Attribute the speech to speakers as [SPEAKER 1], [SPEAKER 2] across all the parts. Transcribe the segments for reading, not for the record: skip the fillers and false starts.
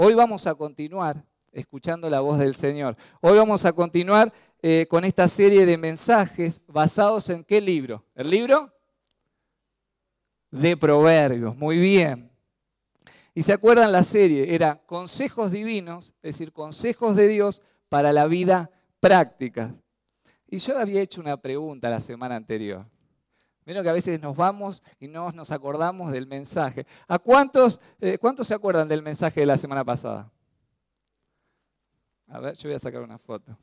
[SPEAKER 1] Hoy vamos a continuar escuchando la voz del Señor. Hoy vamos a continuar con esta serie de mensajes basados en ¿qué libro? ¿El libro? De Proverbios, muy bien. Y se acuerdan la serie, era consejos divinos, es decir, consejos de Dios para la vida práctica. Y yo había hecho una pregunta la semana anterior. Vieron que a veces nos vamos y no nos acordamos del mensaje. ¿A cuántos se acuerdan del mensaje de la semana pasada? A ver, yo voy a sacar una foto.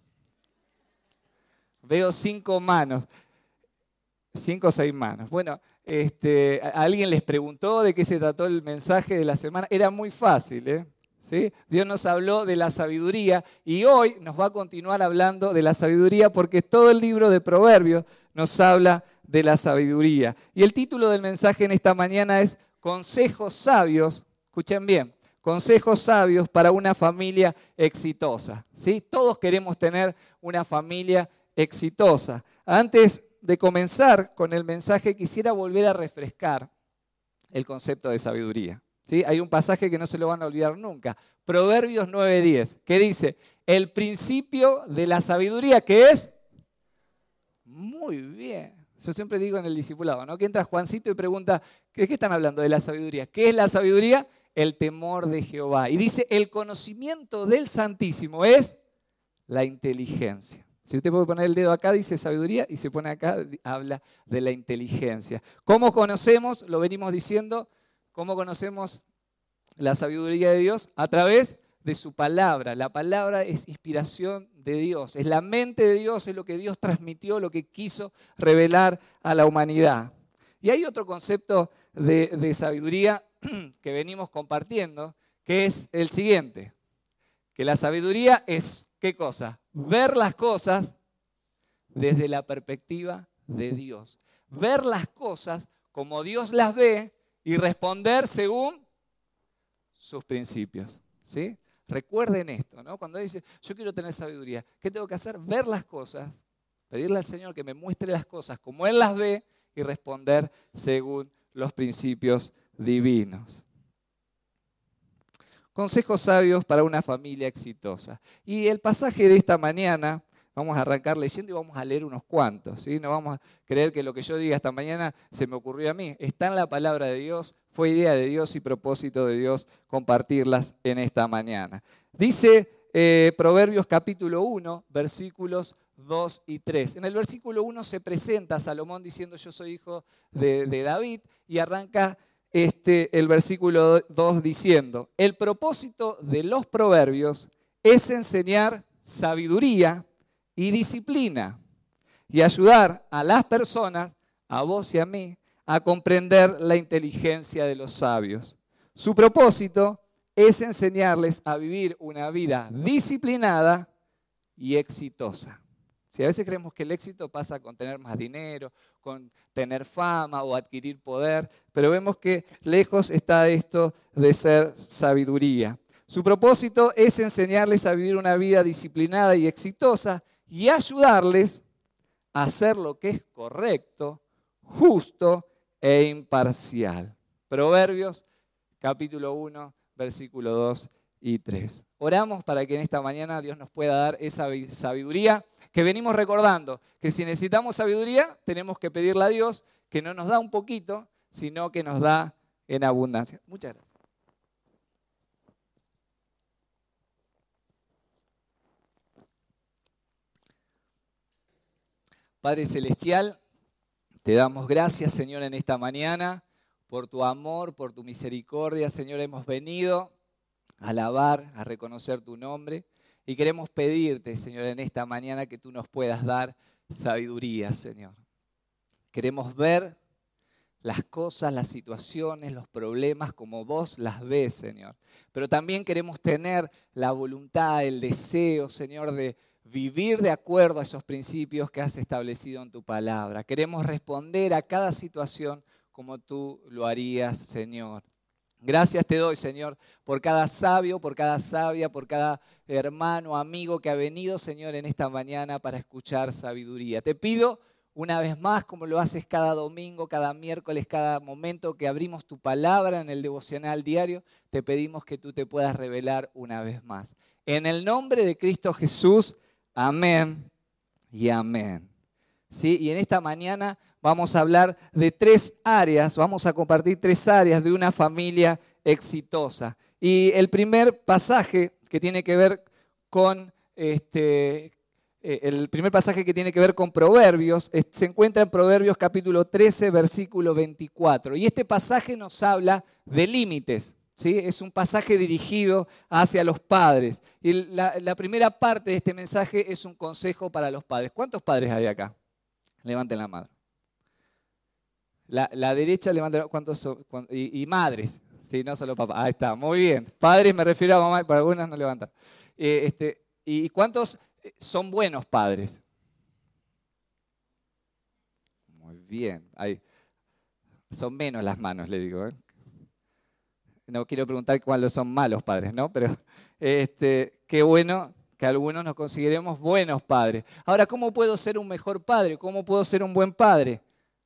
[SPEAKER 1] Veo 5 manos. 5 o 6 manos. Bueno, alguien les preguntó de qué se trató el mensaje de la semana. Era muy fácil, ¿sí? Dios nos habló de la sabiduría y hoy nos va a continuar hablando de la sabiduría porque todo el libro de Proverbios nos habla de la sabiduría. Y el título del mensaje en esta mañana es Consejos sabios, escuchen bien, consejos sabios para una familia exitosa, ¿sí? Todos queremos tener una familia exitosa. Antes de comenzar con el mensaje, quisiera volver a refrescar el concepto de sabiduría, ¿sí? Hay un pasaje que no se lo van a olvidar nunca, Proverbios 9:10, que dice, el principio de la sabiduría, ¿qué es? Muy bien. Yo siempre digo en el discipulado, ¿no? Que entra Juancito y pregunta, ¿de qué están hablando? De la sabiduría. ¿Qué es la sabiduría? El temor de Jehová. Y dice, el conocimiento del Santísimo es la inteligencia. Si usted puede poner el dedo acá, dice sabiduría, y se pone acá, habla de la inteligencia. ¿Cómo conocemos? Lo venimos diciendo, ¿cómo conocemos la sabiduría de Dios? A través de su palabra. La palabra es inspiración de Dios, es la mente de Dios, es lo que Dios transmitió, lo que quiso revelar a la humanidad. Y hay otro concepto de sabiduría que venimos compartiendo, que es el siguiente, que la sabiduría es, ¿qué cosa? Ver las cosas desde la perspectiva de Dios. Ver las cosas como Dios las ve y responder según sus principios, ¿sí? Recuerden esto, ¿no? Cuando dice, yo quiero tener sabiduría, ¿qué tengo que hacer? Ver las cosas, pedirle al Señor que me muestre las cosas como Él las ve y responder según los principios divinos. Consejos sabios para una familia exitosa. Y el pasaje de esta mañana, vamos a arrancar leyendo y vamos a leer unos cuantos, ¿sí? No vamos a creer que lo que yo diga esta mañana se me ocurrió a mí. Está en la palabra de Dios, fue idea de Dios y propósito de Dios compartirlas en esta mañana. Dice Proverbios capítulo 1, versículos 2 y 3. En el versículo 1 se presenta Salomón diciendo yo soy hijo de David y arranca el versículo 2 diciendo, el propósito de los proverbios es enseñar sabiduría y disciplina y ayudar a las personas, a vos y a mí, a comprender la inteligencia de los sabios. Su propósito es enseñarles a vivir una vida disciplinada y exitosa. Si a veces creemos que el éxito pasa con tener más dinero, con tener fama o adquirir poder, pero vemos que lejos está esto de ser sabiduría. Su propósito es enseñarles a vivir una vida disciplinada y exitosa y ayudarles a hacer lo que es correcto, justo e imparcial. Proverbios capítulo 1, versículo 2 y 3. Oramos para que en esta mañana Dios nos pueda dar esa sabiduría que venimos recordando, que si necesitamos sabiduría tenemos que pedirle a Dios que no nos da un poquito, sino que nos da en abundancia. Muchas gracias. Padre Celestial, te damos gracias, Señor, en esta mañana por tu amor, por tu misericordia. Señor, hemos venido a alabar, a reconocer tu nombre y queremos pedirte, Señor, en esta mañana que tú nos puedas dar sabiduría, Señor. Queremos ver las cosas, las situaciones, los problemas como vos las ves, Señor. Pero también queremos tener la voluntad, el deseo, Señor, de vivir de acuerdo a esos principios que has establecido en tu palabra. Queremos responder a cada situación como tú lo harías, Señor. Gracias te doy, Señor, por cada sabio, por cada sabia, por cada hermano, amigo que ha venido, Señor, en esta mañana para escuchar sabiduría. Te pido una vez más, como lo haces cada domingo, cada miércoles, cada momento que abrimos tu palabra en el devocional diario, te pedimos que tú te puedas revelar una vez más. En el nombre de Cristo Jesús, amén y amén. ¿Sí? Y en esta mañana vamos a hablar de 3 áreas, vamos a compartir 3 áreas de una familia exitosa. Y el primer pasaje que tiene que ver con Proverbios se encuentra en Proverbios capítulo 13, versículo 24. Y este pasaje nos habla de límites, ¿sí? Es un pasaje dirigido hacia los padres. Y la primera parte de este mensaje es un consejo para los padres. ¿Cuántos padres hay acá? Levanten la mano. La derecha, levanten, ¿cuántos son? Y madres, sí, no solo papás. Ahí está, muy bien. Padres me refiero a mamá, para algunas no levantan. ¿Y cuántos son buenos padres? Muy bien. Son menos las manos, le digo. No quiero preguntar cuáles son malos padres, ¿no? Pero qué bueno que algunos nos consideremos buenos padres. Ahora, ¿cómo puedo ser un mejor padre? ¿Cómo puedo ser un buen padre?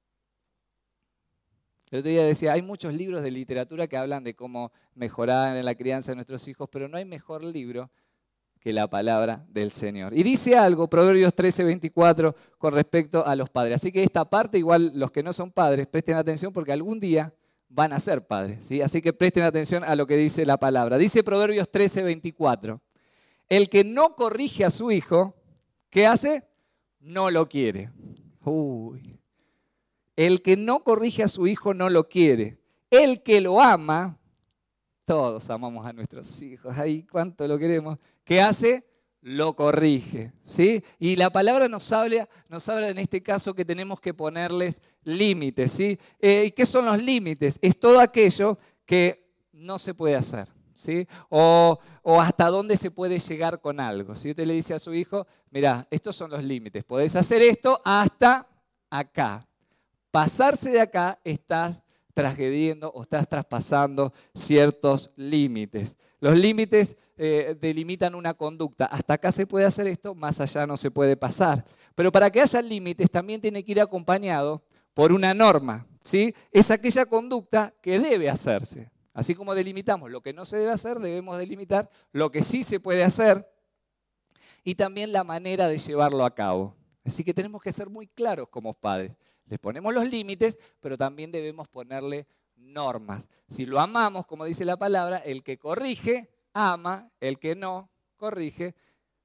[SPEAKER 1] El otro día decía, hay muchos libros de literatura que hablan de cómo mejorar en la crianza de nuestros hijos, pero no hay mejor libro que la palabra del Señor. Y dice algo, Proverbios 13, 24, con respecto a los padres. Así que esta parte, igual los que no son padres, presten atención porque algún día van a ser padres, ¿sí? Así que presten atención a lo que dice la palabra. Dice Proverbios 13, 24. El que no corrige a su hijo, ¿qué hace? No lo quiere. Uy. El que no corrige a su hijo no lo quiere. El que lo ama, todos amamos a nuestros hijos, ahí cuánto lo queremos. ¿Qué hace? Lo corrige, ¿sí? Y la palabra nos habla en este caso que tenemos que ponerles límites, ¿sí? ¿Y qué son los límites? Es todo aquello que no se puede hacer, ¿sí? O hasta dónde se puede llegar con algo. Si usted le dice a su hijo, mirá, estos son los límites, podés hacer esto hasta acá. Pasarse de acá estás transgrediendo o estás traspasando ciertos límites. Los límites delimitan una conducta. Hasta acá se puede hacer esto, más allá no se puede pasar. Pero para que haya límites también tiene que ir acompañado por una norma, ¿sí? Es aquella conducta que debe hacerse. Así como delimitamos lo que no se debe hacer, debemos delimitar lo que sí se puede hacer y también la manera de llevarlo a cabo. Así que tenemos que ser muy claros como padres. Les ponemos los límites, pero también debemos ponerle normas. Si lo amamos, como dice la palabra, el que corrige, ama, el que no corrige,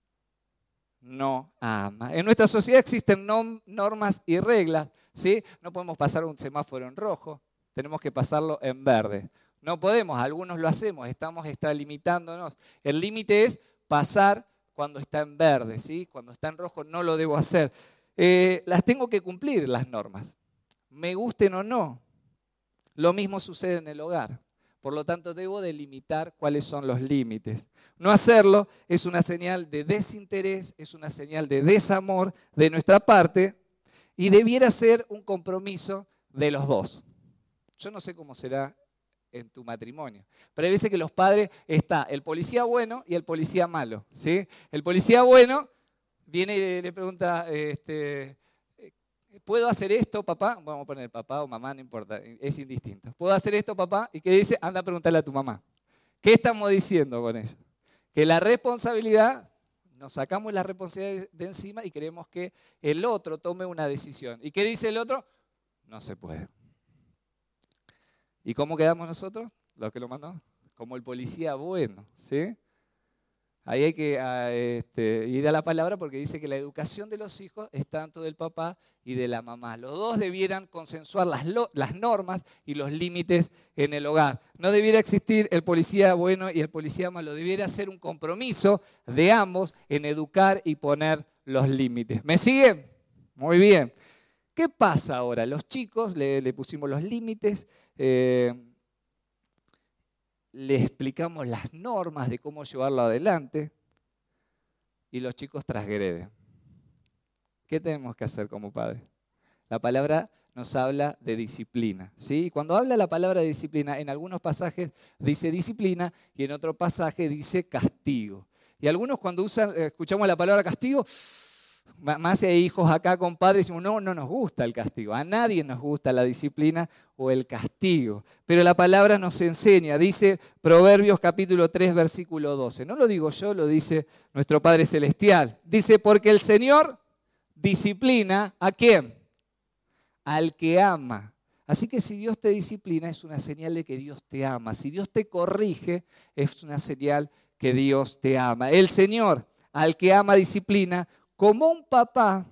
[SPEAKER 1] no ama. En nuestra sociedad existen normas y reglas, ¿sí? No podemos pasar un semáforo en rojo, tenemos que pasarlo en verde. No podemos, algunos lo hacemos, estamos extralimitándonos. El límite es pasar cuando está en verde, ¿sí? Cuando está en rojo no lo debo hacer. Las tengo que cumplir las normas, me gusten o no. Lo mismo sucede en el hogar. Por lo tanto, debo delimitar cuáles son los límites. No hacerlo es una señal de desinterés, es una señal de desamor de nuestra parte y debiera ser un compromiso de los dos. Yo no sé cómo será en tu matrimonio, pero hay veces que los padres está el policía bueno y el policía malo, ¿sí? El policía bueno viene y le pregunta, ¿puedo hacer esto, papá? Vamos a poner papá o mamá, no importa, es indistinto. ¿Puedo hacer esto, papá? ¿Y qué dice? Anda a preguntarle a tu mamá. ¿Qué estamos diciendo con eso? Que la responsabilidad, nos sacamos la responsabilidad de encima y queremos que el otro tome una decisión. ¿Y qué dice el otro? No se puede. ¿Y cómo quedamos nosotros, los que lo mandamos? Como el policía bueno, ¿sí? Ahí hay que ir a la palabra porque dice que la educación de los hijos es tanto del papá y de la mamá. Los dos debieran consensuar las normas y los límites en el hogar. No debiera existir el policía bueno y el policía malo. Debiera ser un compromiso de ambos en educar y poner los límites. ¿Me siguen? Muy bien. ¿Qué pasa ahora? Los chicos le pusimos los límites. Le explicamos las normas de cómo llevarlo adelante y los chicos transgreden. ¿Qué tenemos que hacer como padres? La palabra nos habla de disciplina, ¿sí? Y cuando habla la palabra disciplina, en algunos pasajes dice disciplina y en otro pasaje dice castigo. Y algunos cuando escuchamos la palabra castigo, Más si hay hijos acá con padres, decimos, no nos gusta el castigo. A nadie nos gusta la disciplina o el castigo. Pero la palabra nos enseña, dice Proverbios capítulo 3, versículo 12. No lo digo yo, lo dice nuestro Padre Celestial. Dice, porque el Señor disciplina, ¿a quién? Al que ama. Así que si Dios te disciplina es una señal de que Dios te ama. Si Dios te corrige es una señal que Dios te ama. El Señor al que ama disciplina como un papá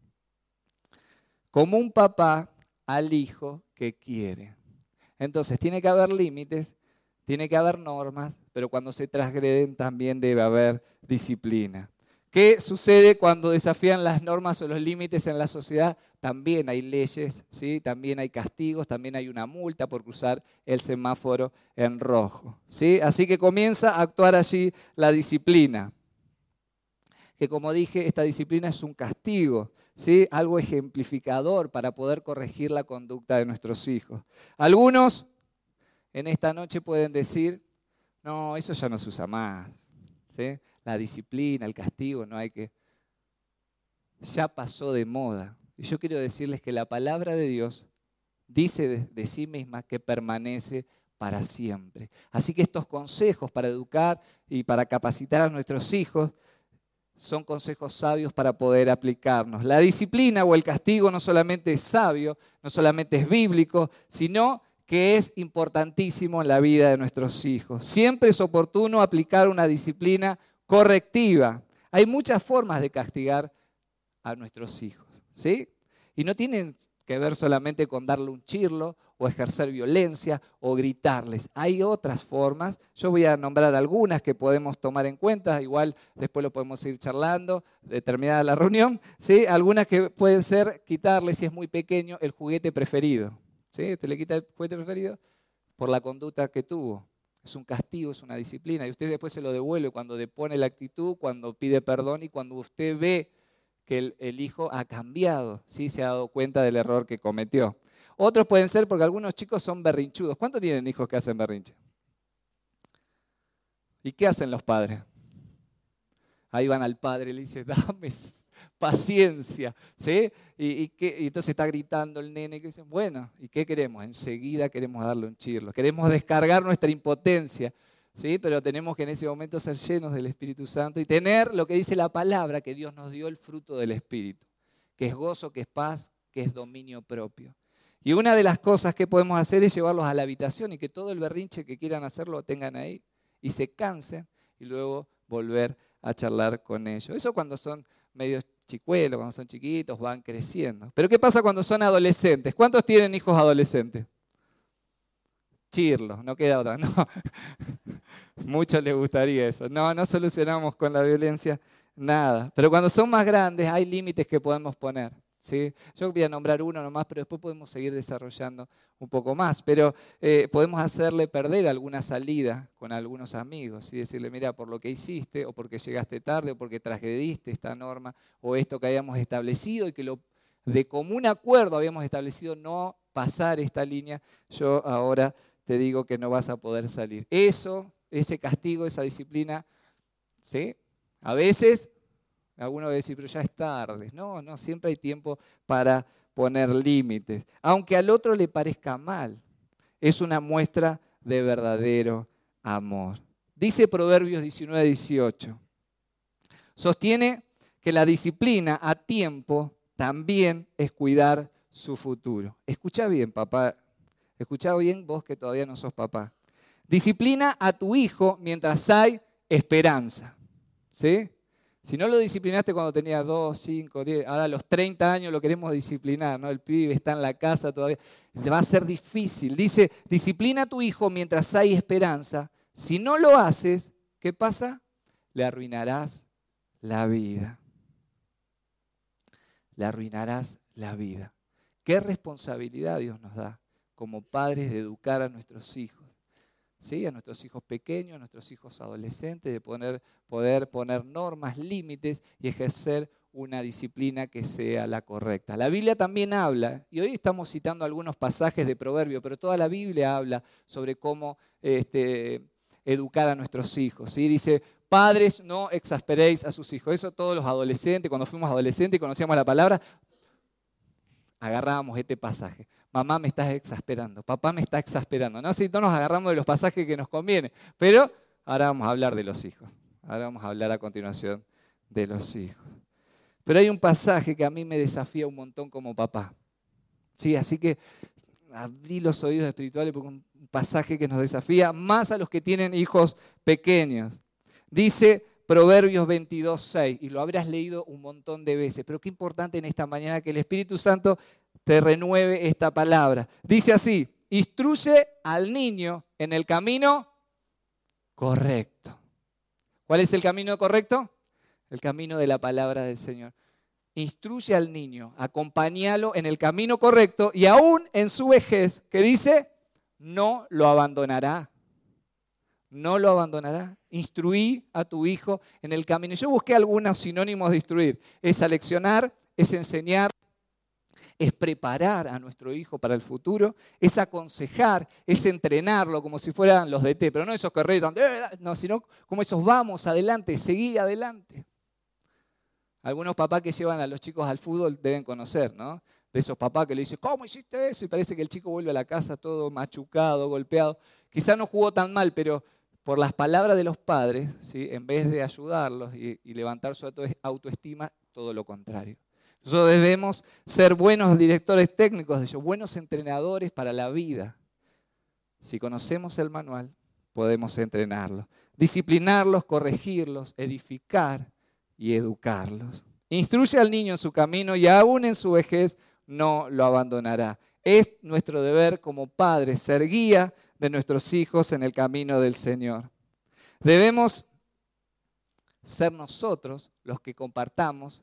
[SPEAKER 1] al hijo que quiere. Entonces tiene que haber límites, tiene que haber normas, pero cuando se transgreden también debe haber disciplina. ¿Qué sucede cuando desafían las normas o los límites en la sociedad? También hay leyes, ¿sí? También hay castigos, también hay una multa por cruzar el semáforo en rojo, ¿sí? Así que comienza a actuar allí la disciplina. Que como dije, esta disciplina es un castigo, ¿sí? Algo ejemplificador para poder corregir la conducta de nuestros hijos. Algunos en esta noche pueden decir, no, eso ya no se usa más, ¿sí? La disciplina, el castigo, ya pasó de moda. Y yo quiero decirles que la palabra de Dios dice de sí misma que permanece para siempre. Así que estos consejos para educar y para capacitar a nuestros hijos son consejos sabios para poder aplicarnos. La disciplina o el castigo no solamente es sabio, no solamente es bíblico, sino que es importantísimo en la vida de nuestros hijos. Siempre es oportuno aplicar una disciplina correctiva. Hay muchas formas de castigar a nuestros hijos, ¿sí? Y no tienen que ver solamente con darle un chirlo o ejercer violencia o gritarles. Hay otras formas. Yo voy a nombrar algunas que podemos tomar en cuenta. Igual después lo podemos ir charlando, terminada la reunión, ¿sí? Algunas que pueden ser quitarle, si es muy pequeño, el juguete preferido, ¿sí? Usted le quita el juguete preferido por la conducta que tuvo. Es un castigo, es una disciplina. Y usted después se lo devuelve cuando depone la actitud, cuando pide perdón y cuando usted ve que el hijo ha cambiado, ¿sí? Se ha dado cuenta del error que cometió. Otros pueden ser porque algunos chicos son berrinchudos. ¿Cuántos tienen hijos que hacen berrinche? ¿Y qué hacen los padres? Ahí van al padre y le dicen, dame paciencia, ¿sí? Y entonces está gritando el nene que dice, bueno, ¿y qué queremos? Enseguida queremos darle un chirlo, queremos descargar nuestra impotencia, ¿sí? Pero tenemos que en ese momento ser llenos del Espíritu Santo y tener lo que dice la palabra, que Dios nos dio el fruto del Espíritu, que es gozo, que es paz, que es dominio propio. Y una de las cosas que podemos hacer es llevarlos a la habitación y que todo el berrinche que quieran hacer lo tengan ahí y se cansen y luego volver a charlar con ellos. Eso cuando son medio chicuelos, cuando son chiquitos, van creciendo. Pero ¿qué pasa cuando son adolescentes? ¿Cuántos tienen hijos adolescentes? Chirlos, no queda otra, no. Muchos les gustaría eso. No solucionamos con la violencia nada. Pero cuando son más grandes hay límites que podemos poner, ¿sí? Yo voy a nombrar uno nomás, pero después podemos seguir desarrollando un poco más. Pero podemos hacerle perder alguna salida con algunos amigos y decirle, mira, por lo que hiciste, o porque llegaste tarde, o porque transgrediste esta norma, o esto que habíamos establecido y que de común acuerdo habíamos establecido no pasar esta línea, yo ahora te digo que no vas a poder salir. Ese castigo, esa disciplina, ¿sí? A veces, alguno va a decir, pero ya es tarde. No, siempre hay tiempo para poner límites. Aunque al otro le parezca mal, es una muestra de verdadero amor. Dice Proverbios 19:18. Sostiene que la disciplina a tiempo también es cuidar su futuro. Escucha bien, papá. Escucha bien vos que todavía no sos papá. Disciplina a tu hijo mientras hay esperanza, ¿sí? Si no lo disciplinaste cuando tenía 2, 5, 10, ahora a los 30 años lo queremos disciplinar, ¿no? El pibe está en la casa todavía, va a ser difícil. Dice, disciplina a tu hijo mientras hay esperanza. Si no lo haces, ¿qué pasa? Le arruinarás la vida. Le arruinarás la vida. ¿Qué responsabilidad Dios nos da como padres de educar a nuestros hijos? ¿Sí? A nuestros hijos pequeños, a nuestros hijos adolescentes, de poder poner normas, límites y ejercer una disciplina que sea la correcta. La Biblia también habla, y hoy estamos citando algunos pasajes de Proverbios, pero toda la Biblia habla sobre cómo educar a nuestros hijos, ¿sí? Dice, padres, no exasperéis a sus hijos. Eso todos los adolescentes, cuando fuimos adolescentes y conocíamos la palabra, agarrábamos este pasaje. Mamá, me estás exasperando. Papá, me está exasperando. No, si no nos agarramos de los pasajes que nos conviene. Pero ahora vamos a hablar de los hijos. Ahora vamos a hablar a continuación de los hijos. Pero hay un pasaje que a mí me desafía un montón como papá. Sí, así que abrí los oídos espirituales porque un pasaje que nos desafía más a los que tienen hijos pequeños. Dice Proverbios 22:6, y lo habrás leído un montón de veces, pero qué importante en esta mañana que el Espíritu Santo te renueve esta palabra. Dice así: instruye al niño en el camino correcto. ¿Cuál es el camino correcto? El camino de la palabra del Señor. Instruye al niño, acompáñalo en el camino correcto y aún en su vejez, que dice, no lo abandonará. No lo abandonará. Instruí a tu hijo en el camino. Yo busqué algunos sinónimos de instruir. Es aleccionar, es enseñar, es preparar a nuestro hijo para el futuro, es aconsejar, es entrenarlo como si fueran los DT, pero no esos que retan, no, sino como esos vamos adelante, seguí adelante. Algunos papás que llevan a los chicos al fútbol deben conocer, ¿no? De esos papás que le dicen, ¿cómo hiciste eso? Y parece que el chico vuelve a la casa todo machucado, golpeado. Quizá no jugó tan mal, pero por las palabras de los padres, ¿sí? En vez de ayudarlos y levantar su autoestima, todo lo contrario. Nosotros debemos ser buenos directores técnicos de ellos, buenos entrenadores para la vida. Si conocemos el manual, podemos entrenarlos, disciplinarlos, corregirlos, edificar y educarlos. Instruye al niño en su camino y aún en su vejez no lo abandonará. Es nuestro deber como padres ser guía de nuestros hijos en el camino del Señor. Debemos ser nosotros los que compartamos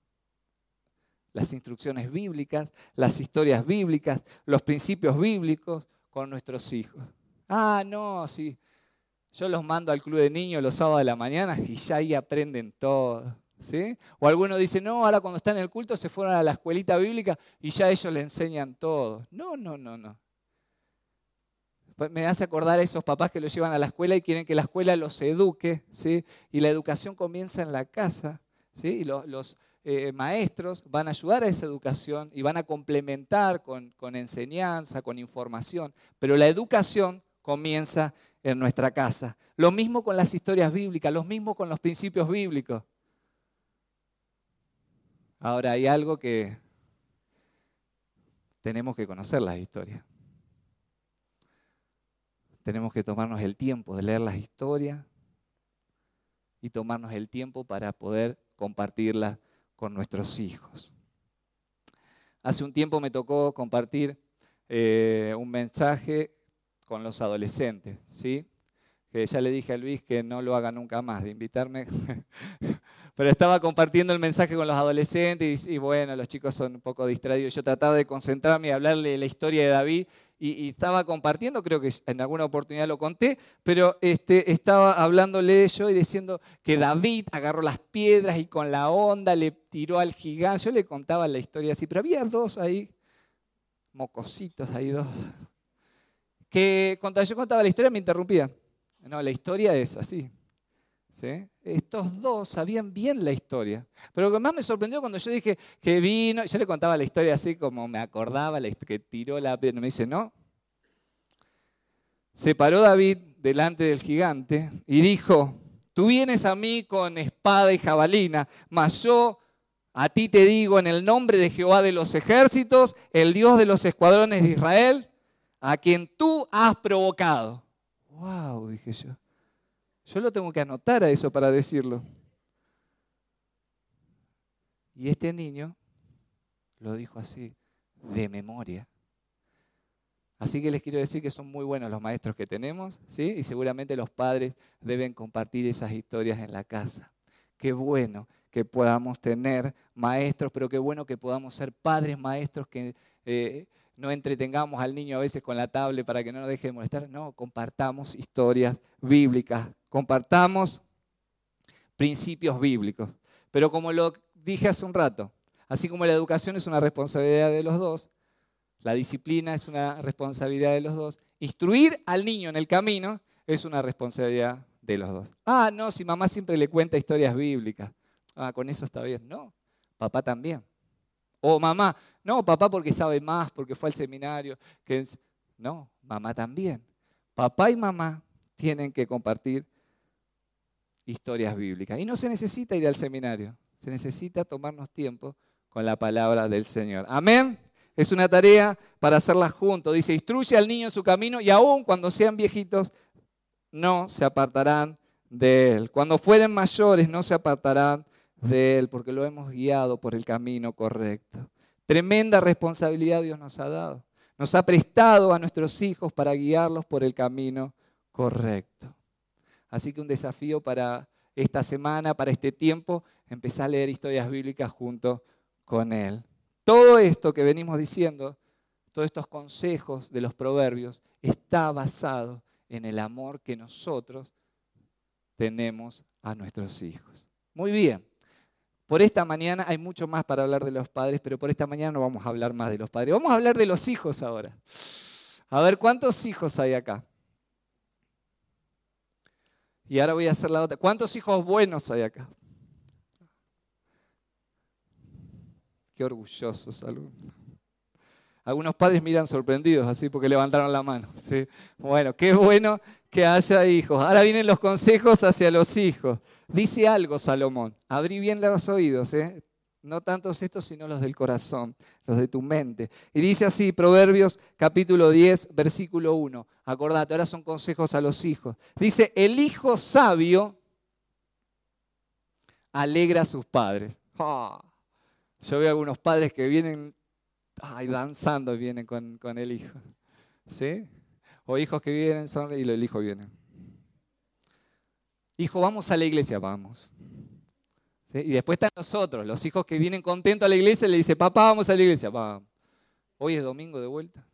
[SPEAKER 1] las instrucciones bíblicas, las historias bíblicas, los principios bíblicos con nuestros hijos. Ah, no, sí. Yo los mando al club de niños los sábados de la mañana y ya ahí aprenden todo, ¿sí? O algunos dicen, no, ahora cuando están en el culto se fueron a la escuelita bíblica y ya ellos le enseñan todo. No. Me hace acordar a esos papás que los llevan a la escuela y quieren que la escuela los eduque, ¿sí? Y la educación comienza en la casa, ¿sí? Y los maestros van a ayudar a esa educación y van a complementar con enseñanza, con información. Pero la educación comienza en nuestra casa. Lo mismo con las historias bíblicas, lo mismo con los principios bíblicos. Ahora hay algo que tenemos que conocer las historias. Tenemos que tomarnos el tiempo de leer las historias y tomarnos el tiempo para poder compartirlas con nuestros hijos. Hace un tiempo me tocó compartir un mensaje con los adolescentes, ¿sí? Que ya le dije a Luis que no lo haga nunca más, de invitarme. Pero estaba compartiendo el mensaje con los adolescentes y bueno, los chicos son un poco distraídos. Yo trataba de concentrarme y hablarle de la historia de David y estaba compartiendo, creo que en alguna oportunidad lo conté, pero estaba hablándole yo y diciendo que David agarró las piedras y con la onda le tiró al gigante. Yo le contaba la historia así, pero había dos ahí, mocositos ahí dos, que cuando yo contaba la historia me interrumpían. No, la historia es así. ¿Sí? Estos dos sabían bien la historia. Pero lo que más me sorprendió cuando yo dije que vino, yo le contaba la historia así como me acordaba, que tiró la piedra. Me dice, no. Se paró David delante del gigante y dijo, tú vienes a mí con espada y jabalina, mas yo a ti te digo en el nombre de Jehová de los ejércitos, el Dios de los escuadrones de Israel, a quien tú has provocado. ¡Wow! Dije yo. Yo lo tengo que anotar a eso para decirlo. Y este niño lo dijo así, de memoria. Así que les quiero decir que son muy buenos los maestros que tenemos, ¿sí? Y seguramente los padres deben compartir esas historias en la casa. Qué bueno que podamos tener maestros, pero qué bueno que podamos ser padres maestros que no entretengamos al niño a veces con la tablet para que no nos deje de molestar. No, compartamos historias bíblicas, compartamos principios bíblicos. Pero como lo dije hace un rato, así como la educación es una responsabilidad de los dos, la disciplina es una responsabilidad de los dos, instruir al niño en el camino es una responsabilidad de los dos. Ah, no, si mamá siempre le cuenta historias bíblicas. Ah, con eso está bien. No, papá también. O mamá, no, papá porque sabe más, porque fue al seminario. No, mamá también. Papá y mamá tienen que compartir historias bíblicas. Y no se necesita ir al seminario, se necesita tomarnos tiempo con la palabra del Señor. Amén. Es una tarea para hacerla juntos. Dice, instruye al niño en su camino y aún cuando sean viejitos no se apartarán de él. Cuando fueren mayores no se apartarán de él porque lo hemos guiado por el camino correcto. Tremenda responsabilidad Dios nos ha dado. Nos ha prestado a nuestros hijos para guiarlos por el camino correcto. Así que un desafío para esta semana, para este tiempo, empezar a leer historias bíblicas junto con él. Todo esto que venimos diciendo, todos estos consejos de los proverbios, está basado en el amor que nosotros tenemos a nuestros hijos. Muy bien. Por esta mañana hay mucho más para hablar de los padres, pero por esta mañana no vamos a hablar más de los padres. Vamos a hablar de los hijos ahora. A ver, ¿cuántos hijos hay acá? Y ahora voy a hacer la otra. ¿Cuántos hijos buenos hay acá? Qué orgullosos alumnos. Algunos padres miran sorprendidos así porque levantaron la mano. ¿Sí? Bueno, qué bueno que haya hijos. Ahora vienen los consejos hacia los hijos. Dice algo Salomón. Abrí bien los oídos, no tantos estos, sino los del corazón, los de tu mente. Y dice así, Proverbios capítulo 10, versículo 1. Acordate, ahora son consejos a los hijos. Dice, el hijo sabio alegra a sus padres. Oh, yo veo algunos padres que vienen danzando, vienen con el hijo. ¿Sí? O hijos que vienen y el hijo viene. Hijo, vamos a la iglesia, vamos. ¿Sí? Y después están nosotros, los hijos que vienen contentos a la iglesia, le dicen, papá, vamos a la iglesia, vamos. Hoy es domingo de vuelta.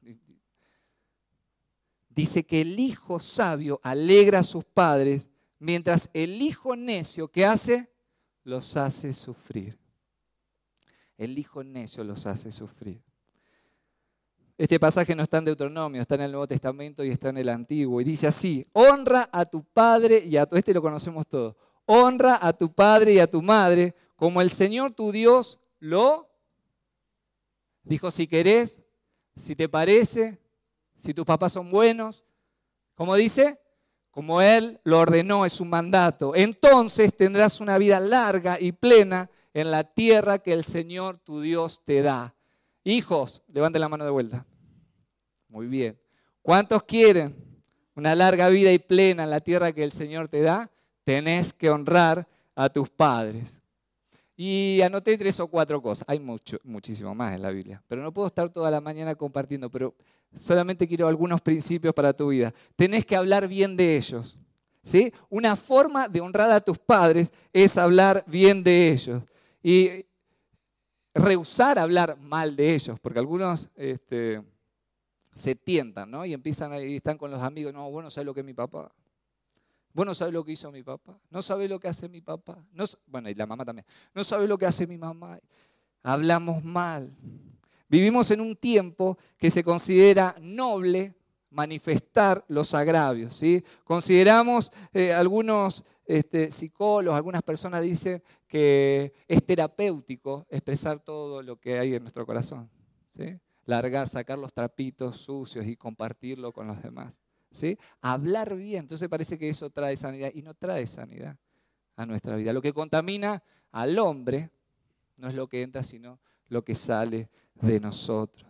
[SPEAKER 1] Dice que el hijo sabio alegra a sus padres, mientras el hijo necio, ¿qué hace? Los hace sufrir. El hijo necio los hace sufrir. Este pasaje no está en Deuteronomio, está en el Nuevo Testamento y está en el Antiguo. Y dice así, honra a tu padre y a tu... Este lo conocemos todos. Honra a tu padre y a tu madre, como el Señor tu Dios lo dijo, si querés, si te parece, si tus papás son buenos. ¿Cómo dice? Como Él lo ordenó, es un mandato. Entonces tendrás una vida larga y plena en la tierra que el Señor tu Dios te da. Hijos, levanten la mano de vuelta. Muy bien. ¿Cuántos quieren una larga vida y plena en la tierra que el Señor te da? Tenés que honrar a tus padres. Y anoté 3 o 4 cosas. Hay muchísimo más en la Biblia. Pero no puedo estar toda la mañana compartiendo, pero solamente quiero algunos principios para tu vida. Tenés que hablar bien de ellos. ¿Sí? Una forma de honrar a tus padres es hablar bien de ellos. Y rehusar hablar mal de ellos, porque algunos se tientan, ¿no? Y empiezan y están con los amigos, no, vos no sabés lo que es mi papá. Vos no sabés lo que hizo mi papá. No sabés lo que hace mi papá. No, bueno, y la mamá también. No sabés lo que hace mi mamá. Hablamos mal. Vivimos en un tiempo que se considera noble manifestar los agravios, ¿sí? Consideramos, algunos psicólogos, algunas personas dicen que es terapéutico expresar todo lo que hay en nuestro corazón, ¿sí? Sacar los trapitos sucios y compartirlo con los demás, ¿sí? Hablar bien, entonces parece que eso trae sanidad y no trae sanidad a nuestra vida. Lo que contamina al hombre no es lo que entra, sino lo que sale de nosotros.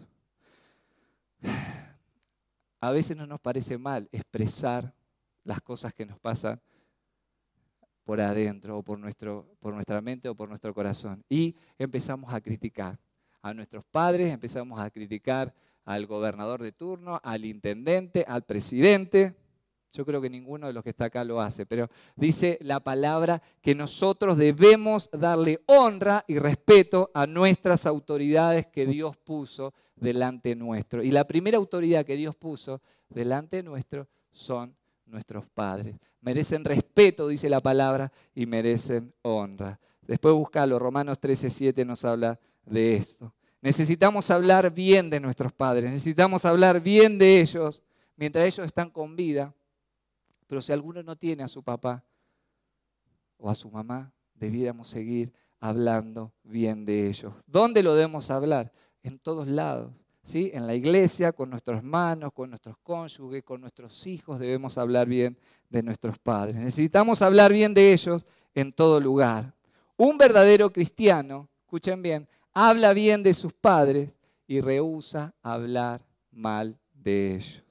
[SPEAKER 1] A veces no nos parece mal expresar las cosas que nos pasan por adentro o por nuestra mente o por nuestro corazón. Y empezamos a criticar a nuestros padres, empezamos a criticar al gobernador de turno, al intendente, al presidente. Yo creo que ninguno de los que está acá lo hace, pero dice la palabra que nosotros debemos darle honra y respeto a nuestras autoridades que Dios puso delante nuestro. Y la primera autoridad que Dios puso delante nuestro son nuestros padres. Merecen respeto, dice la palabra, y merecen honra. Después búscalo, Romanos 13:7 nos habla de esto. Necesitamos hablar bien de nuestros padres, necesitamos hablar bien de ellos mientras ellos están con vida, Pero si alguno no tiene a su papá o a su mamá, debiéramos seguir hablando bien de ellos. ¿Dónde lo debemos hablar? En todos lados. ¿Sí? En la iglesia, con nuestros hermanos, con nuestros cónyuges, con nuestros hijos, debemos hablar bien de nuestros padres. Necesitamos hablar bien de ellos en todo lugar. Un verdadero cristiano, escuchen bien, habla bien de sus padres y rehúsa hablar mal de ellos.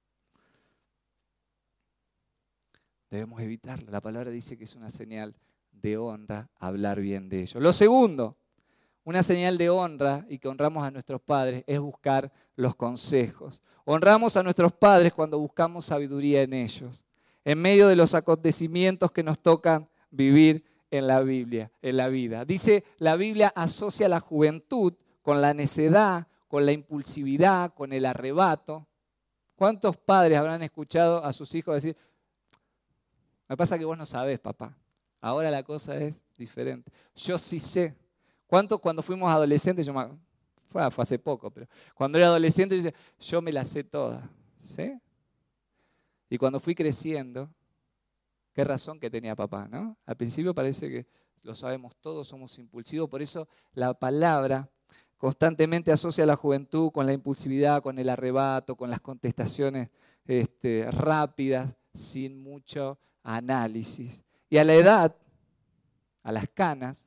[SPEAKER 1] Debemos evitarlo. La palabra dice que es una señal de honra hablar bien de ellos. Lo segundo, una señal de honra y que honramos a nuestros padres es buscar los consejos. Honramos a nuestros padres cuando buscamos sabiduría en ellos, en medio de los acontecimientos que nos tocan vivir en la Biblia, en la vida. Dice, la Biblia asocia la juventud con la necedad, con la impulsividad, con el arrebato. ¿Cuántos padres habrán escuchado a sus hijos decir, me pasa que vos no sabés, papá, ahora la cosa es diferente? Yo sí sé. ¿Cuántos cuando fuimos adolescentes, fue hace poco, pero cuando era adolescente yo me la sé toda, ¿sí? Y cuando fui creciendo, qué razón que tenía papá, ¿no? Al principio parece que lo sabemos todos, somos impulsivos, por eso la palabra constantemente asocia a la juventud con la impulsividad, con el arrebato, con las contestaciones rápidas, sin mucho análisis. Y a la edad, a las canas,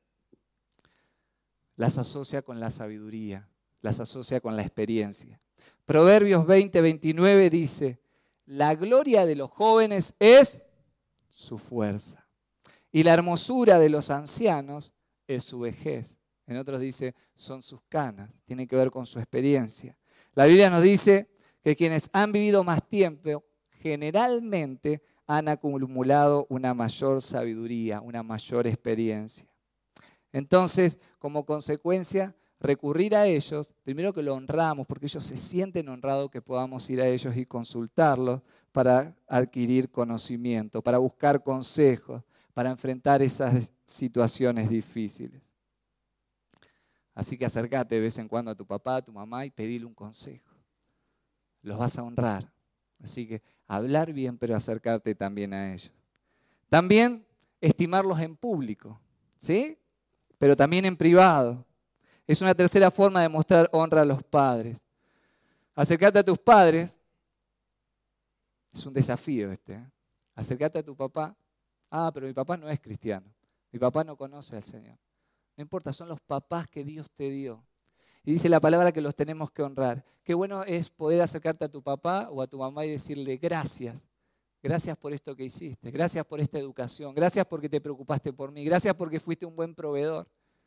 [SPEAKER 1] las asocia con la sabiduría, las asocia con la experiencia. Proverbios 20:29 dice, la gloria de los jóvenes es su fuerza y la hermosura de los ancianos es su vejez. En otros dice, son sus canas, tiene que ver con su experiencia. La Biblia nos dice que quienes han vivido más tiempo generalmente han acumulado una mayor sabiduría, una mayor experiencia. Entonces, como consecuencia, recurrir a ellos, primero que lo honramos, porque ellos se sienten honrados que podamos ir a ellos y consultarlos para adquirir conocimiento, para buscar consejos, para enfrentar esas situaciones difíciles. Así que acércate de vez en cuando a tu papá, a tu mamá y pedile un consejo. Los vas a honrar. Así que hablar bien, pero acercarte también a ellos. También estimarlos en público, ¿sí? Pero también en privado. Es una tercera forma de mostrar honra a los padres. Acercarte a tus padres es un desafío este. Acercarte a tu papá. Pero mi papá no es cristiano. Mi papá no conoce al Señor. No importa, son los papás que Dios te dio. Y dice la palabra que los tenemos que honrar. Qué bueno es poder acercarte a tu papá o a tu mamá y decirle gracias. Gracias por esto que hiciste. Gracias por esta educación. Gracias porque te preocupaste por mí. Gracias porque fuiste un buen proveedor.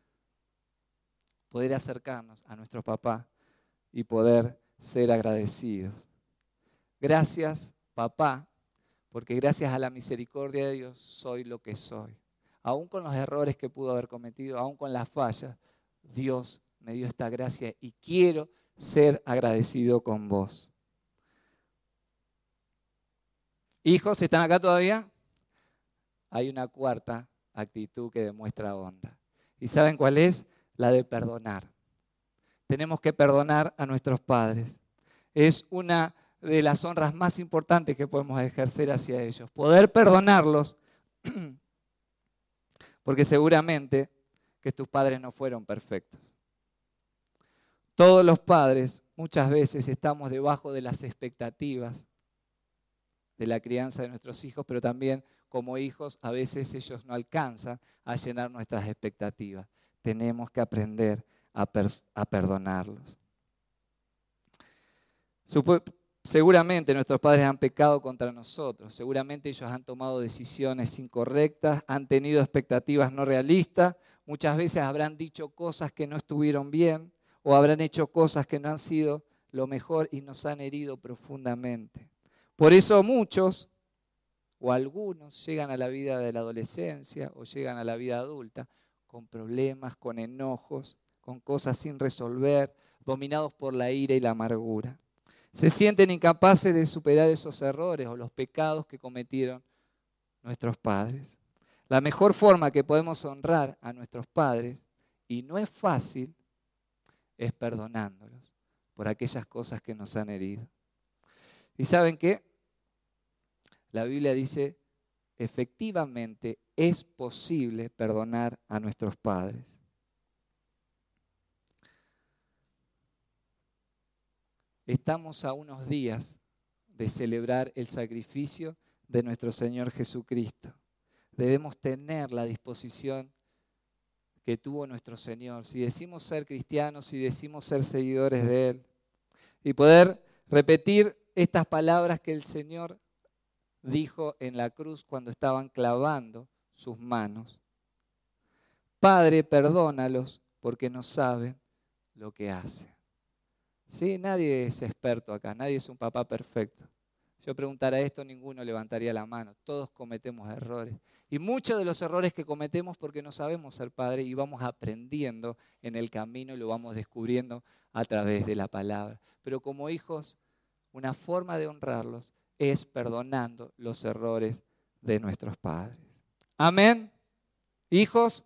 [SPEAKER 1] Poder acercarnos a nuestro papá y poder ser agradecidos. Gracias, papá, porque gracias a la misericordia de Dios soy lo que soy. Aún con los errores que pudo haber cometido, aún con las fallas, Dios me dio esta gracia y quiero ser agradecido con vos. Hijos, ¿están acá todavía? Hay una cuarta actitud que demuestra honra. ¿Y saben cuál es? La de perdonar. Tenemos que perdonar a nuestros padres. Es una de las honras más importantes que podemos ejercer hacia ellos. Poder perdonarlos, porque seguramente que tus padres no fueron perfectos. Todos los padres muchas veces estamos debajo de las expectativas de la crianza de nuestros hijos, pero también como hijos a veces ellos no alcanzan a llenar nuestras expectativas. Tenemos que aprender a perdonarlos. Seguramente nuestros padres han pecado contra nosotros, seguramente ellos han tomado decisiones incorrectas, han tenido expectativas no realistas, muchas veces habrán dicho cosas que no estuvieron bien o habrán hecho cosas que no han sido lo mejor y nos han herido profundamente. Por eso muchos o algunos llegan a la vida de la adolescencia o llegan a la vida adulta con problemas, con enojos, con cosas sin resolver, dominados por la ira y la amargura. Se sienten incapaces de superar esos errores o los pecados que cometieron nuestros padres. La mejor forma que podemos honrar a nuestros padres, y no es fácil, es perdonándolos por aquellas cosas que nos han herido. ¿Y saben qué? la Biblia dice, efectivamente es posible perdonar a nuestros padres. Estamos a unos días de celebrar el sacrificio de nuestro Señor Jesucristo. Debemos tener la disposición que tuvo nuestro Señor, si decimos ser cristianos, si decimos ser seguidores de Él, y poder repetir estas palabras que el Señor dijo en la cruz cuando estaban clavando sus manos. Padre, perdónalos porque no saben lo que hacen. Sí, nadie es experto acá, nadie es un papá perfecto. Si yo preguntara esto, ninguno levantaría la mano. Todos cometemos errores. Y muchos de los errores que cometemos porque no sabemos ser padre y vamos aprendiendo en el camino y lo vamos descubriendo a través de la palabra. Pero como hijos, una forma de honrarlos es perdonando los errores de nuestros padres. Amén. Hijos,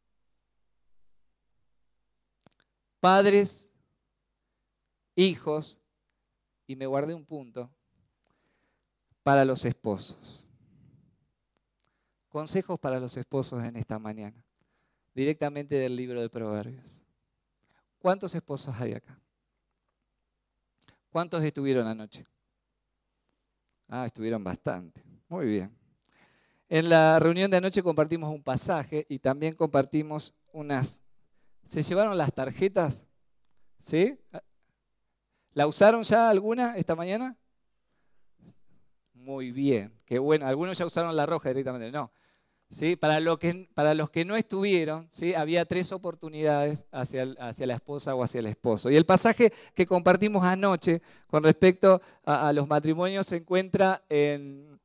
[SPEAKER 1] padres, hijos, y me guardé un punto, para los esposos. Consejos para los esposos en esta mañana, directamente del libro de Proverbios. ¿Cuántos esposos hay acá? ¿Cuántos estuvieron anoche? Estuvieron bastante. Muy bien. En la reunión de anoche compartimos un pasaje y también compartimos unas... ¿Se llevaron las tarjetas? ¿Sí? ¿La usaron ya alguna esta mañana? Muy bien, qué bueno. Algunos ya usaron la roja directamente. No. ¿Sí? Para los que no estuvieron, ¿sí? Había 3 oportunidades hacia la esposa o hacia el esposo. Y el pasaje que compartimos anoche con respecto a los matrimonios se encuentra en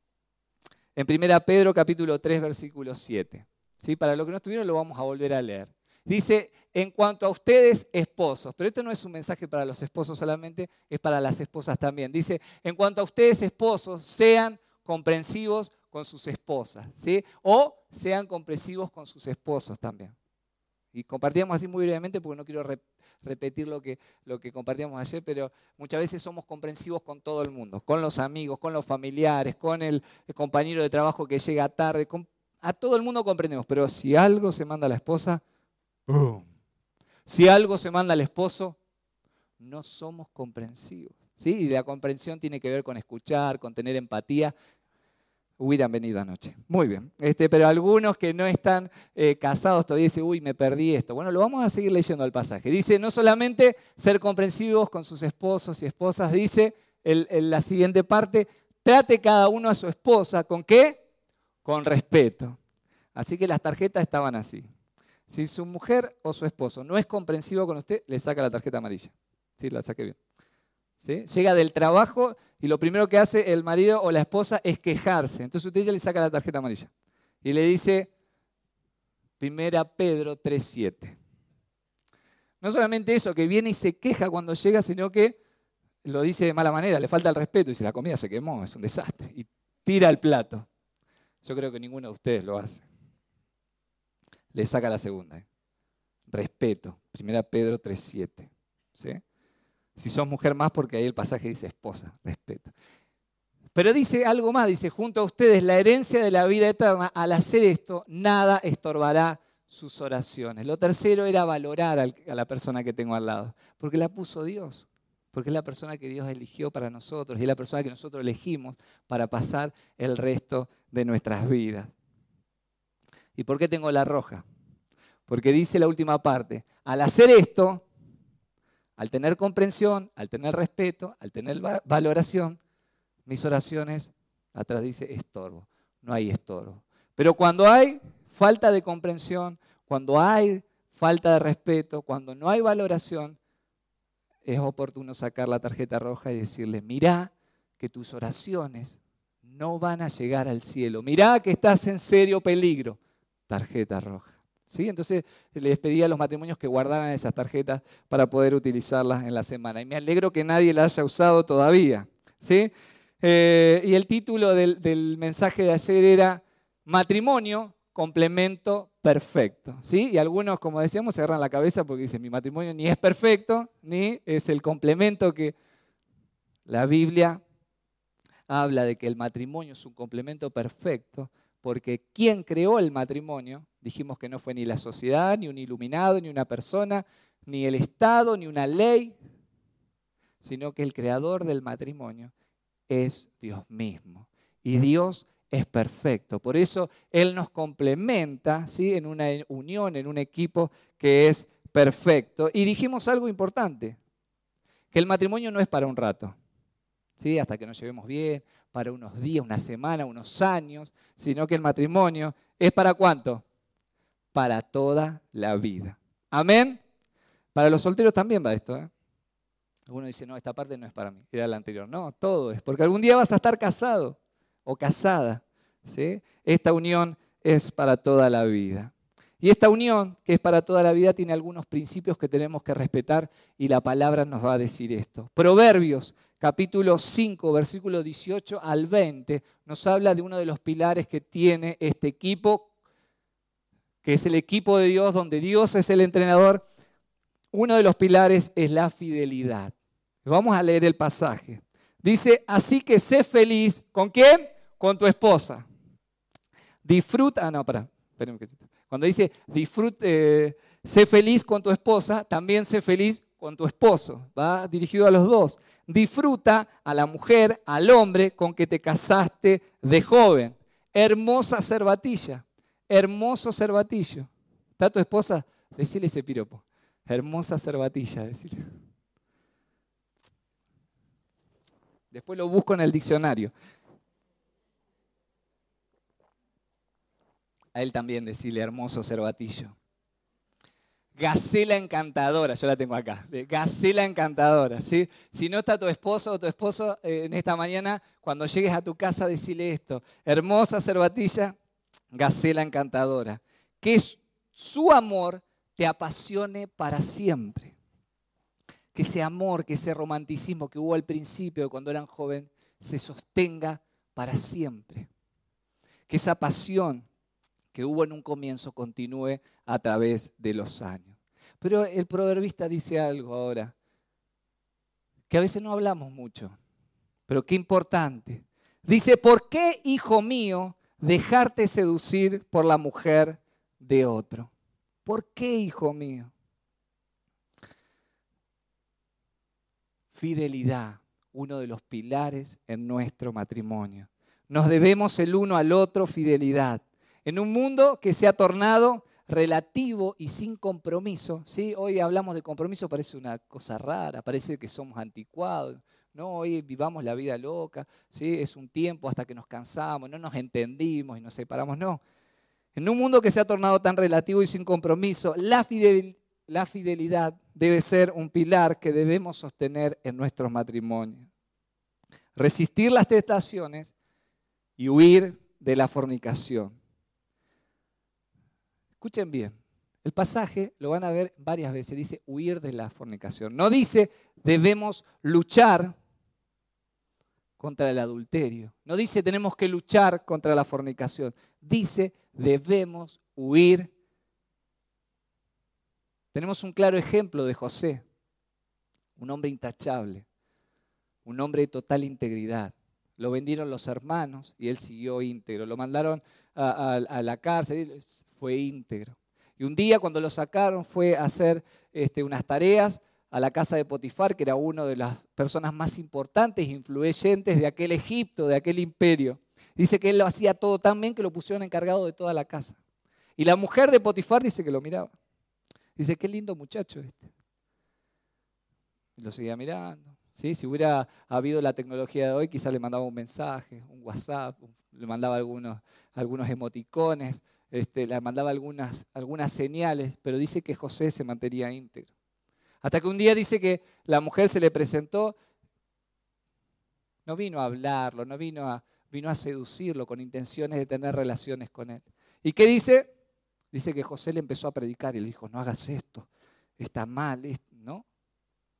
[SPEAKER 1] 1 Pedro capítulo 3, versículo 7. ¿Sí? Para los que no estuvieron lo vamos a volver a leer. Dice, en cuanto a ustedes esposos, pero esto no es un mensaje para los esposos solamente, es para las esposas también. Dice, en cuanto a ustedes esposos, sean comprensivos con sus esposas, ¿sí? O sean comprensivos con sus esposos también. Y compartíamos así muy brevemente porque no quiero repetir lo que compartíamos ayer, pero muchas veces somos comprensivos con todo el mundo, con los amigos, con los familiares, con el compañero de trabajo que llega tarde, a todo el mundo comprendemos, pero si algo se manda a la esposa, ¡boom! Si algo se manda al esposo, no somos comprensivos, ¿sí? Y la comprensión tiene que ver con escuchar, con tener empatía. Hubieran venido anoche. Muy bien. Pero algunos que no están casados todavía dicen, me perdí esto. Bueno, lo vamos a seguir leyendo el pasaje. Dice, no solamente ser comprensivos con sus esposos y esposas, dice en la siguiente parte, trate cada uno a su esposa, ¿con qué? Con respeto. Así que las tarjetas estaban así. Si su mujer o su esposo no es comprensivo con usted, le saca la tarjeta amarilla. Sí, la saqué bien. ¿Sí? Llega del trabajo y lo primero que hace el marido o la esposa es quejarse. Entonces usted ya le saca la tarjeta amarilla. Y le dice 1 Pedro 3:7. No solamente eso, que viene y se queja cuando llega, sino que lo dice de mala manera, le falta el respeto. Dice, la comida se quemó, es un desastre. Y tira el plato. Yo creo que ninguno de ustedes lo hace. Le saca la segunda. Respeto. 1 Pedro 3:7. ¿Sí? Si sos mujer más, porque ahí el pasaje dice esposa, respeto. Pero dice algo más, dice, junto a ustedes la herencia de la vida eterna, al hacer esto, nada estorbará sus oraciones. Lo tercero era valorar a la persona que tengo al lado, porque la puso Dios, porque es la persona que Dios eligió para nosotros y es la persona que nosotros elegimos para pasar el resto de nuestras vidas. ¿Y por qué tengo la roja? Porque dice la última parte, al hacer esto, al tener comprensión, al tener respeto, al tener valoración, mis oraciones, atrás dice estorbo, no hay estorbo. Pero cuando hay falta de comprensión, cuando hay falta de respeto, cuando no hay valoración, es oportuno sacar la tarjeta roja y decirle, mirá que tus oraciones no van a llegar al cielo, mirá que estás en serio peligro, tarjeta roja. ¿Sí? Entonces les pedí a los matrimonios que guardaran esas tarjetas para poder utilizarlas en la semana. Y me alegro que nadie las haya usado todavía. ¿Sí? Y el título del mensaje de ayer era Matrimonio, complemento perfecto. ¿Sí? Y algunos, como decíamos, se agarran la cabeza porque dicen, mi matrimonio ni es perfecto, ni es el complemento que la Biblia habla de que el matrimonio es un complemento perfecto, porque quien creó el matrimonio, dijimos que no fue ni la sociedad, ni un iluminado, ni una persona, ni el Estado, ni una ley, sino que el creador del matrimonio es Dios mismo. Y Dios es perfecto. Por eso Él nos complementa, ¿sí?, en una unión, en un equipo que es perfecto. Y dijimos algo importante, que el matrimonio no es para un rato, ¿sí?, hasta que nos llevemos bien, para unos días, una semana, unos años, sino que el matrimonio es ¿para cuánto? Para toda la vida. ¿Amén? Para los solteros también va esto, ¿eh? Algunos dicen, no, esta parte no es para mí, era la anterior. No, todo es, porque algún día vas a estar casado o casada, ¿sí? Esta unión es para toda la vida. Y esta unión, que es para toda la vida, tiene algunos principios que tenemos que respetar y la palabra nos va a decir esto. Proverbios, capítulo 5, versículo 18 al 20, nos habla de uno de los pilares que tiene este equipo, que es el equipo de Dios, donde Dios es el entrenador. Uno de los pilares es la fidelidad. Vamos a leer el pasaje. Dice, así que sé feliz. ¿Con quién? Con tu esposa. Disfruta. Cuando dice sé feliz con tu esposa, también sé feliz con tu esposo. Va dirigido a los dos. Disfruta a la mujer, al hombre con que te casaste de joven. Hermosa cervatilla. Hermoso cervatillo. ¿Está tu esposa? Decile ese piropo. Hermosa cervatilla, decile. Después lo busco en el diccionario. A él también decirle hermoso cervatillo. Gacela encantadora, yo la tengo acá. Gacela encantadora, ¿sí? Si no está tu esposo o tu esposo en esta mañana, cuando llegues a tu casa, decile esto. Hermosa cervatilla, gacela encantadora. Que su amor te apasione para siempre. Que ese amor, que ese romanticismo que hubo al principio, cuando eran joven, se sostenga para siempre. Que esa pasión que hubo en un comienzo continúe a través de los años. Pero el proverbista dice algo ahora, que a veces no hablamos mucho, pero qué importante. Dice, ¿por qué, hijo mío, dejarte seducir por la mujer de otro? ¿Por qué, hijo mío? Fidelidad, uno de los pilares en nuestro matrimonio. Nos debemos el uno al otro fidelidad. En un mundo que se ha tornado relativo y sin compromiso, ¿sí? Hoy hablamos de compromiso, parece una cosa rara, parece que somos anticuados. No, hoy vivamos la vida loca, ¿sí? Es un tiempo hasta que nos cansamos, no nos entendimos y nos separamos. No. En un mundo que se ha tornado tan relativo y sin compromiso, la fidelidad debe ser un pilar que debemos sostener en nuestros matrimonios. Resistir las tentaciones y huir de la fornicación. Escuchen bien, el pasaje lo van a ver varias veces, dice huir de la fornicación. No dice debemos luchar contra el adulterio. No dice tenemos que luchar contra la fornicación. Dice debemos huir. Tenemos un claro ejemplo de José, un hombre intachable, un hombre de total integridad. Lo vendieron los hermanos y él siguió íntegro. Lo mandaron a la cárcel, fue íntegro. Y un día cuando lo sacaron fue a hacer unas tareas a la casa de Potifar, que era una de las personas más importantes e influyentes de aquel Egipto, de aquel imperio. Dice que él lo hacía todo tan bien que lo pusieron encargado de toda la casa. Y la mujer de Potifar dice que lo miraba. Dice, qué lindo muchacho este. Y lo seguía mirando. ¿Sí? Si hubiera habido la tecnología de hoy, quizás le mandaba un mensaje, un WhatsApp, le mandaba algunos emoticones, le mandaba algunas señales, pero dice que José se mantenía íntegro. Hasta que un día dice que la mujer se le presentó, no vino a hablarlo, no vino a seducirlo con intenciones de tener relaciones con él. ¿Y qué dice? Dice que José le empezó a predicar y le dijo, no hagas esto, está mal, ¿no?